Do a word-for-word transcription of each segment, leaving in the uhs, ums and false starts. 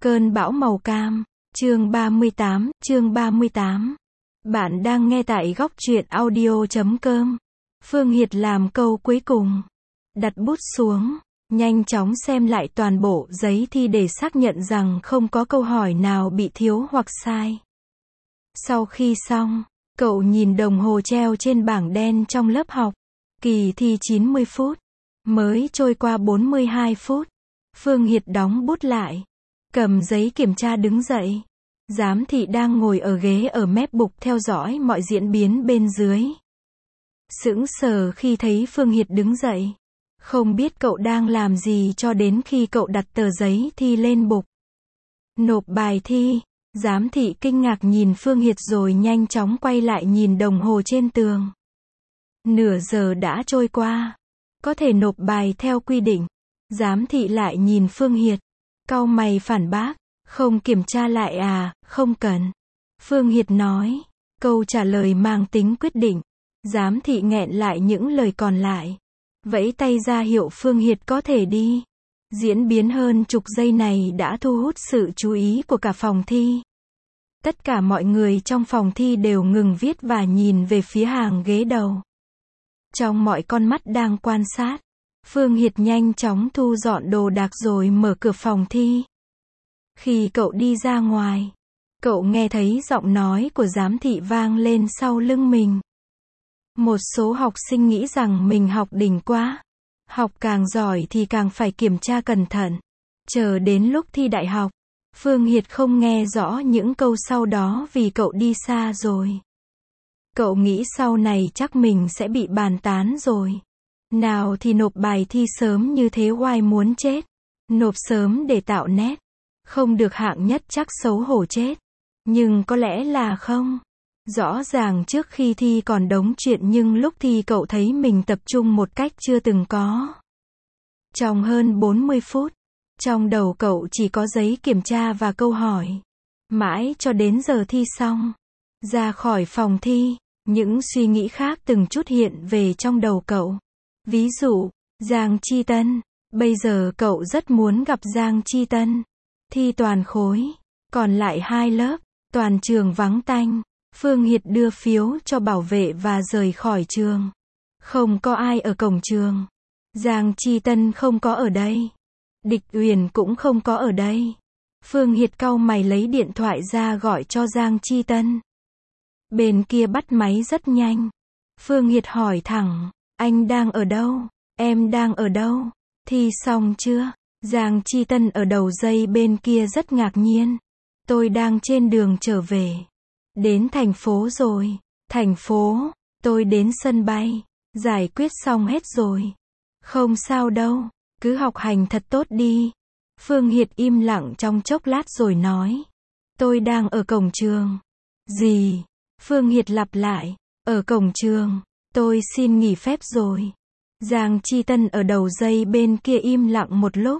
Cơn bão màu cam, chương ba mươi tám, chương ba mươi tám. Bạn đang nghe tại góc truyện audio chấm com. Phương Hiệt làm câu cuối cùng. Đặt bút xuống, nhanh chóng xem lại toàn bộ giấy thi để xác nhận rằng không có câu hỏi nào bị thiếu hoặc sai. Sau khi xong, cậu nhìn đồng hồ treo trên bảng đen trong lớp học. Kỳ thi chín mươi phút. Mới trôi qua bốn mươi hai phút. Phương Hiệt đóng bút lại. Cầm giấy kiểm tra đứng dậy. Giám thị đang ngồi ở ghế ở mép bục theo dõi mọi diễn biến bên dưới. Sững sờ khi thấy Phương Hiệt đứng dậy. Không biết cậu đang làm gì cho đến khi cậu đặt tờ giấy thi lên bục. Nộp bài thi. Giám thị kinh ngạc nhìn Phương Hiệt rồi nhanh chóng quay lại nhìn đồng hồ trên tường. Nửa giờ đã trôi qua. Có thể nộp bài theo quy định. Giám thị lại nhìn Phương Hiệt. Cau mày phản bác. Không kiểm tra lại à, không cần. Phương Hiệt nói. Câu trả lời mang tính quyết định. Giám thị nghẹn lại những lời còn lại. Vẫy tay ra hiệu Phương Hiệt có thể đi. Diễn biến hơn chục giây này đã thu hút sự chú ý của cả phòng thi. Tất cả mọi người trong phòng thi đều ngừng viết và nhìn về phía hàng ghế đầu. Trong mọi con mắt đang quan sát, Phương Hiệt nhanh chóng thu dọn đồ đạc rồi mở cửa phòng thi. Khi cậu đi ra ngoài, cậu nghe thấy giọng nói của giám thị vang lên sau lưng mình. Một số học sinh nghĩ rằng mình học đỉnh quá. Học càng giỏi thì càng phải kiểm tra cẩn thận. Chờ đến lúc thi đại học, Phương Hiệt không nghe rõ những câu sau đó vì cậu đi xa rồi. Cậu nghĩ sau này chắc mình sẽ bị bàn tán rồi. Nào thì nộp bài thi sớm như thế oai muốn chết. Nộp sớm để tạo nét. Không được hạng nhất chắc xấu hổ chết. Nhưng có lẽ là không. Rõ ràng trước khi thi còn đống chuyện nhưng lúc thi cậu thấy mình tập trung một cách chưa từng có. Trong hơn bốn mươi phút, trong đầu cậu chỉ có giấy kiểm tra và câu hỏi. Mãi cho đến giờ thi xong. Ra khỏi phòng thi, những suy nghĩ khác từng chút hiện về trong đầu cậu. Ví dụ, Giang Chi Tân. Bây giờ cậu rất muốn gặp Giang Chi Tân. Thi toàn khối. Còn lại hai lớp. Toàn trường vắng tanh. Phương Hiệt đưa phiếu cho bảo vệ và rời khỏi trường. Không có ai ở cổng trường. Giang Chi Tân không có ở đây. Địch Uyển cũng không có ở đây. Phương Hiệt cau mày lấy điện thoại ra gọi cho Giang Chi Tân. Bên kia bắt máy rất nhanh. Phương Hiệt hỏi thẳng. Anh đang ở đâu? Em đang ở đâu? Thi xong chưa? Giang Chi Tân ở đầu dây bên kia rất ngạc nhiên. Tôi đang trên đường trở về. Đến thành phố rồi. Thành phố. Tôi đến sân bay. Giải quyết xong hết rồi. Không sao đâu. Cứ học hành thật tốt đi. Phương Hiệt im lặng trong chốc lát rồi nói. Tôi đang ở cổng trường. Gì? Phương Hiệt lặp lại. Ở cổng trường. Tôi xin nghỉ phép rồi. Giang Chi Tân ở đầu dây bên kia im lặng một lúc.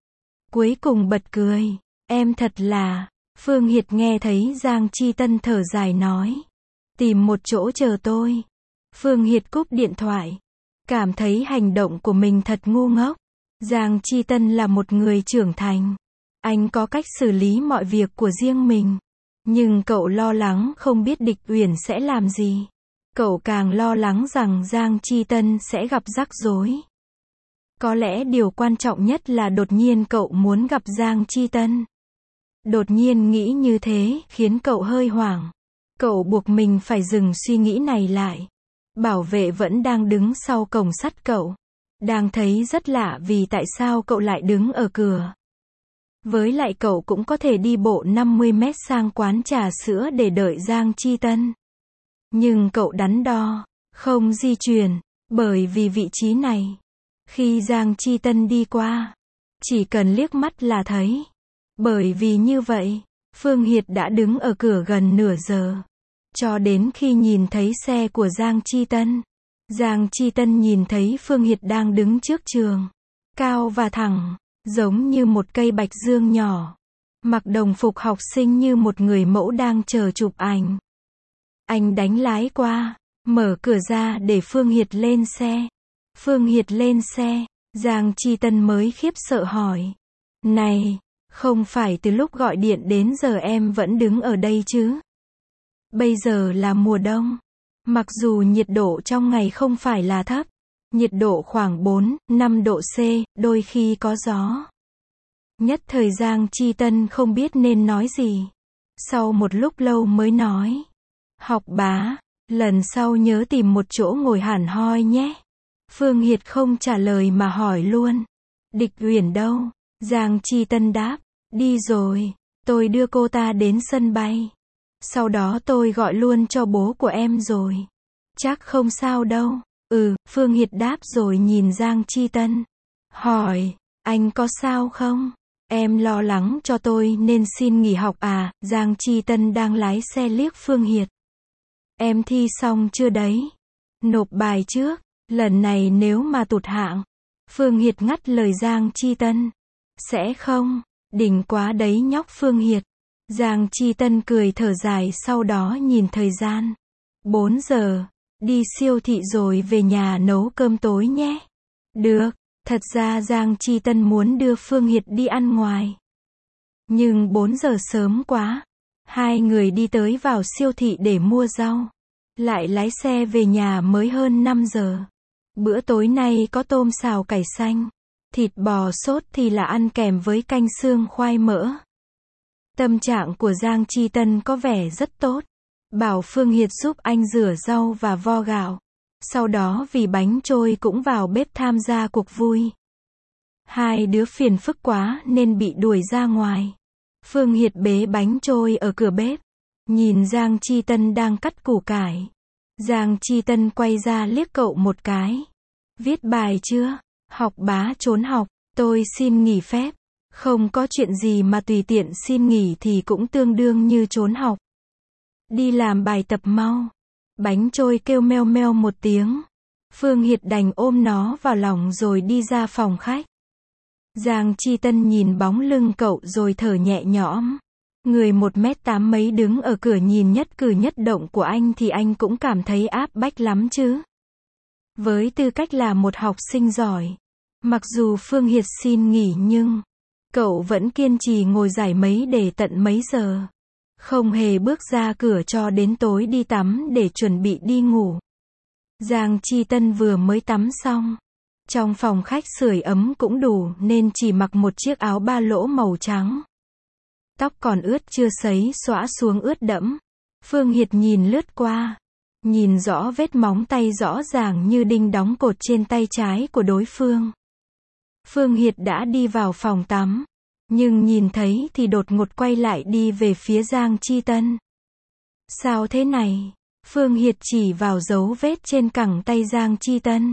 Cuối cùng bật cười. Em thật là... Phương Hiệt nghe thấy Giang Chi Tân thở dài nói. Tìm một chỗ chờ tôi. Phương Hiệt cúp điện thoại. Cảm thấy hành động của mình thật ngu ngốc. Giang Chi Tân là một người trưởng thành. Anh có cách xử lý mọi việc của riêng mình. Nhưng cậu lo lắng không biết Địch Uyển sẽ làm gì. Cậu càng lo lắng rằng Giang Chi Tân sẽ gặp rắc rối. Có lẽ điều quan trọng nhất là đột nhiên cậu muốn gặp Giang Chi Tân. Đột nhiên nghĩ như thế khiến cậu hơi hoảng. Cậu buộc mình phải dừng suy nghĩ này lại. Bảo vệ vẫn đang đứng sau cổng sắt cậu. Đang thấy rất lạ vì tại sao cậu lại đứng ở cửa. Với lại cậu cũng có thể đi bộ năm mươi mét sang quán trà sữa để đợi Giang Chi Tân. Nhưng cậu đắn đo, không di chuyển, bởi vì vị trí này. Khi Giang Chi Tân đi qua, chỉ cần liếc mắt là thấy. Bởi vì như vậy, Phương Hiệt đã đứng ở cửa gần nửa giờ. Cho đến khi nhìn thấy xe của Giang Chi Tân. Giang Chi Tân nhìn thấy Phương Hiệt đang đứng trước trường. Cao và thẳng, giống như một cây bạch dương nhỏ. Mặc đồng phục học sinh như một người mẫu đang chờ chụp ảnh. Anh đánh lái qua, mở cửa ra để Phương Hiệt lên xe. Phương Hiệt lên xe, Giang Chi Tân mới khiếp sợ hỏi. Này, Không phải từ lúc gọi điện đến giờ em vẫn đứng ở đây chứ? Bây giờ là mùa đông. Mặc dù nhiệt độ trong ngày không phải là thấp, nhiệt độ khoảng bốn, năm độ C, đôi khi có gió. Nhất thời Giang Chi Tân không biết nên nói gì. Sau một lúc lâu mới nói. Học bá, lần sau nhớ tìm một chỗ ngồi hẳn hoi nhé. Phương Hiệt không trả lời mà hỏi luôn. Địch Uyển đâu? Giang Chi Tân đáp. Đi rồi, tôi đưa cô ta đến sân bay. Sau đó tôi gọi luôn cho bố của em rồi. Chắc không sao đâu. Ừ, Phương Hiệt đáp rồi nhìn Giang Chi Tân. Hỏi, anh có sao không? Em lo lắng cho tôi nên xin nghỉ học à? Giang Chi Tân đang lái xe liếc Phương Hiệt. Em thi xong chưa đấy? Nộp bài trước, lần này nếu mà tụt hạng. Phương Hiệt ngắt lời Giang Chi Tân. Sẽ không, đỉnh quá đấy nhóc Phương Hiệt. Giang Chi Tân cười thở dài sau đó nhìn thời gian. bốn giờ, đi siêu thị rồi về nhà nấu cơm tối nhé. Được, thật ra Giang Chi Tân muốn đưa Phương Hiệt đi ăn ngoài. Nhưng bốn giờ sớm quá. Hai người đi tới vào siêu thị để mua rau. Lại lái xe về nhà mới hơn năm giờ. Bữa tối nay có tôm xào cải xanh. Thịt bò sốt thì là ăn kèm với canh xương khoai mỡ. Tâm trạng của Giang Chi Tân có vẻ rất tốt. Bảo Phương Hiệt giúp anh rửa rau và vo gạo. Sau đó vì bánh trôi cũng vào bếp tham gia cuộc vui. Hai đứa phiền phức quá nên bị đuổi ra ngoài. Phương Hiệt bế bánh trôi ở cửa bếp. Nhìn Giang Chi Tân đang cắt củ cải. Giang Chi Tân quay ra liếc cậu một cái. Viết bài chưa? Học bá trốn học, tôi xin nghỉ phép. Không có chuyện gì mà tùy tiện xin nghỉ thì cũng tương đương như trốn học. Đi làm bài tập mau. Bánh trôi kêu meo meo một tiếng. Phương Hiệt đành ôm nó vào lòng rồi đi ra phòng khách. Giang Chi Tân nhìn bóng lưng cậu rồi thở nhẹ nhõm. Người một mét tám mấy đứng ở cửa nhìn nhất cử nhất động của anh thì anh cũng cảm thấy áp bách lắm chứ. Với tư cách là một học sinh giỏi, mặc dù Phương Hiệt xin nghỉ nhưng cậu vẫn kiên trì ngồi giải mấy để tận mấy giờ. Không hề bước ra cửa cho đến tối đi tắm để chuẩn bị đi ngủ. Giang Chi Tân vừa mới tắm xong. Trong phòng khách sưởi ấm cũng đủ nên chỉ mặc một chiếc áo ba lỗ màu trắng. Tóc còn ướt chưa sấy xõa xuống ướt đẫm. Phương Hiệt nhìn lướt qua. Nhìn rõ vết móng tay rõ ràng như đinh đóng cột trên tay trái của đối phương. Phương Hiệt đã đi vào phòng tắm. Nhưng nhìn thấy thì đột ngột quay lại đi về phía Giang Chi Tân. Sao thế này? Phương Hiệt chỉ vào dấu vết trên cẳng tay Giang Chi Tân.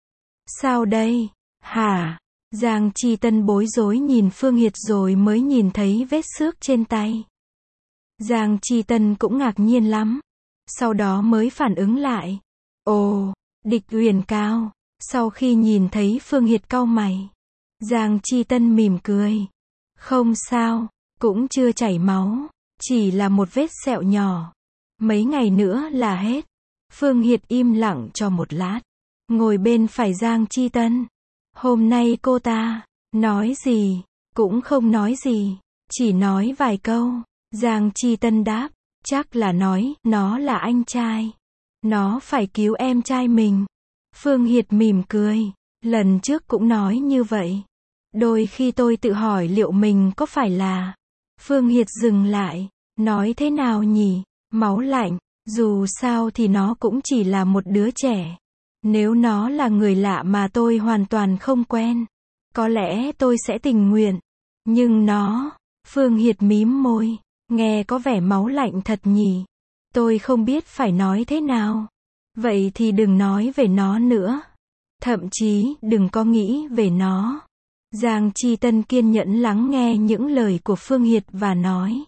Sao đây? Hả? Giang Chi Tân bối rối nhìn Phương Hiệt rồi mới nhìn thấy vết xước trên tay. Giang Chi Tân cũng ngạc nhiên lắm. Sau đó mới phản ứng lại. Ồ, Địch Uyển Cao. Sau khi nhìn thấy Phương Hiệt cau mày, Giang Chi Tân mỉm cười. Không sao, cũng chưa chảy máu. Chỉ là một vết sẹo nhỏ. Mấy ngày nữa là hết. Phương Hiệt im lặng cho một lát. Ngồi bên phải Giang Chi Tân. Hôm nay cô ta nói gì? Cũng không nói gì. Chỉ nói vài câu. Giang Chi Tân đáp. Chắc là nói, nó là anh trai. Nó phải cứu em trai mình. Phương Hiệt mỉm cười. Lần trước cũng nói như vậy. Đôi khi tôi tự hỏi liệu mình có phải là... Phương Hiệt dừng lại. Nói thế nào nhỉ? Máu lạnh. Dù sao thì nó cũng chỉ là một đứa trẻ. Nếu nó là người lạ mà tôi hoàn toàn không quen, có lẽ tôi sẽ tình nguyện. Nhưng nó... Phương Hiệt mím môi. Nghe có vẻ máu lạnh thật nhỉ. Tôi không biết phải nói thế nào. Vậy thì đừng nói về nó nữa. Thậm chí, đừng có nghĩ về nó. Giang Chi Tân kiên nhẫn lắng nghe những lời của Phương Hiệt và nói.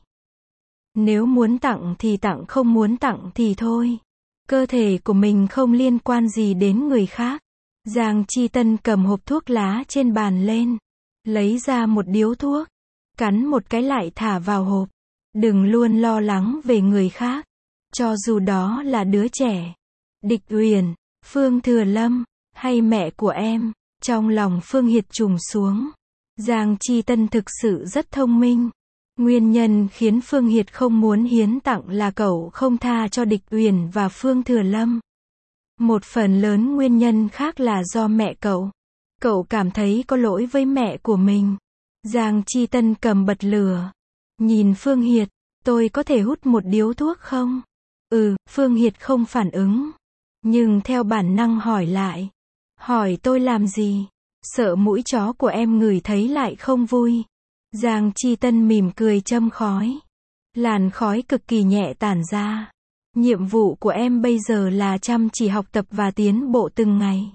Nếu muốn tặng thì tặng, không muốn tặng thì thôi. Cơ thể của mình không liên quan gì đến người khác. Giang Chi Tân cầm hộp thuốc lá trên bàn lên. Lấy ra một điếu thuốc. Cắn một cái lại thả vào hộp. Đừng luôn lo lắng về người khác. Cho dù đó là đứa trẻ. Địch Uyển, Phương Thừa Lâm, hay mẹ của em. Trong lòng Phương Hiệt trùng xuống. Giang Chi Tân thực sự rất thông minh. Nguyên nhân khiến Phương Hiệt không muốn hiến tặng là cậu không tha cho Địch Uyển và Phương Thừa Lâm. Một phần lớn nguyên nhân khác là do mẹ cậu. Cậu cảm thấy có lỗi với mẹ của mình. Giang Chi Tân cầm bật lửa. Nhìn Phương Hiệt, tôi có thể hút một điếu thuốc không? Ừ, Phương Hiệt không phản ứng. Nhưng theo bản năng hỏi lại. Hỏi tôi làm gì? Sợ mũi chó của em ngửi thấy lại không vui. Giang Chi Tân mỉm cười châm khói. Làn khói cực kỳ nhẹ tản ra. Nhiệm vụ của em bây giờ là chăm chỉ học tập và tiến bộ từng ngày.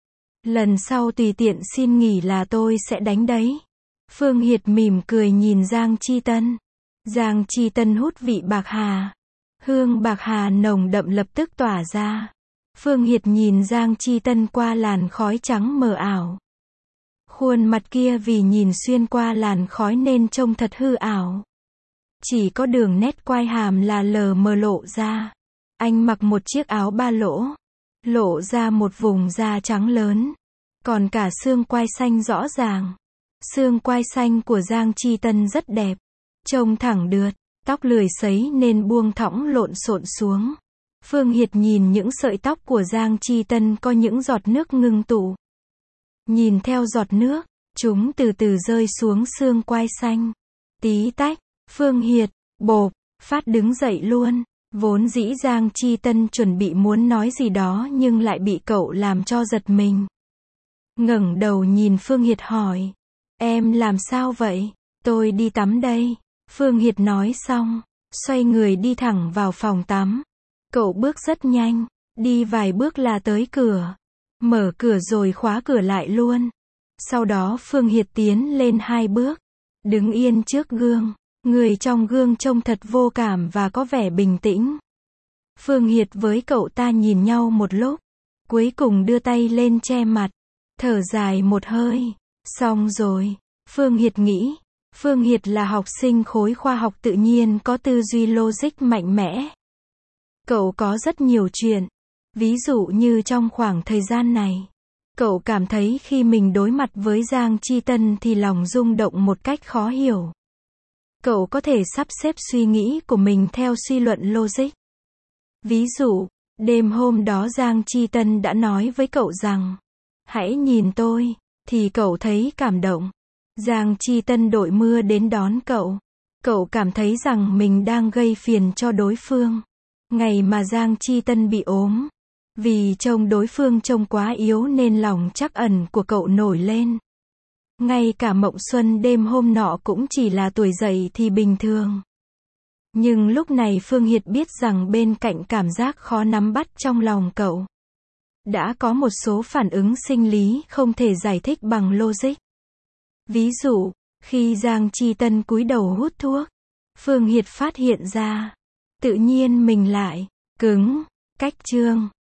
Lần sau tùy tiện xin nghỉ là tôi sẽ đánh đấy. Phương Hiệt mỉm cười nhìn Giang Chi Tân. Giang Chi Tân hút vị bạc hà. Hương bạc hà nồng đậm lập tức tỏa ra. Phương Hiệt nhìn Giang Chi Tân qua làn khói trắng mờ ảo. Khuôn mặt kia vì nhìn xuyên qua làn khói nên trông thật hư ảo. Chỉ có đường nét quai hàm là lờ mờ lộ ra. Anh mặc một chiếc áo ba lỗ. Lộ ra một vùng da trắng lớn. Còn cả xương quai xanh rõ ràng. Xương quai xanh của Giang Chi Tân rất đẹp. Trông thẳng đượt. Tóc lười sấy nên buông thõng lộn xộn xuống. Phương Hiệt nhìn những sợi tóc của Giang Chi Tân có những giọt nước ngưng tụ. Nhìn theo giọt nước, chúng từ từ rơi xuống xương quai xanh. Tí tách, Phương Hiệt, bộp, phát đứng dậy luôn. Vốn dĩ Giang Chi Tân chuẩn bị muốn nói gì đó nhưng lại bị cậu làm cho giật mình. Ngẩng đầu nhìn Phương Hiệt hỏi. Em làm sao vậy? Tôi đi tắm đây. Phương Hiệt nói xong, xoay người đi thẳng vào phòng tắm. Cậu bước rất nhanh, đi vài bước là tới cửa. Mở cửa rồi khóa cửa lại luôn. Sau đó Phương Hiệt tiến lên hai bước. Đứng yên trước gương. Người trong gương trông thật vô cảm và có vẻ bình tĩnh. Phương Hiệt với cậu ta nhìn nhau một lúc. Cuối cùng đưa tay lên che mặt. Thở dài một hơi. Xong rồi. Phương Hiệt nghĩ. Phương Hiệt là học sinh khối khoa học tự nhiên có tư duy logic mạnh mẽ. Cậu có rất nhiều chuyện. Ví dụ như trong khoảng thời gian này. Cậu cảm thấy khi mình đối mặt với Giang Chi Tân thì lòng rung động một cách khó hiểu. Cậu có thể sắp xếp suy nghĩ của mình theo suy luận logic. Ví dụ, đêm hôm đó Giang Chi Tân đã nói với cậu rằng, hãy nhìn tôi, thì cậu thấy cảm động. Giang Chi Tân đội mưa đến đón cậu. Cậu cảm thấy rằng mình đang gây phiền cho đối phương. Ngày mà Giang Chi Tân bị ốm. Vì trông đối phương trông quá yếu nên lòng trắc ẩn của cậu nổi lên. Ngay cả mộng xuân đêm hôm nọ cũng chỉ là tuổi dậy thì bình thường. Nhưng lúc này Phương Hiệt biết rằng bên cạnh cảm giác khó nắm bắt trong lòng cậu, đã có một số phản ứng sinh lý không thể giải thích bằng logic. Ví dụ, khi Giang Chi Tân cúi đầu hút thuốc, Phương Hiệt phát hiện ra, tự nhiên mình lại cứng, cách chương.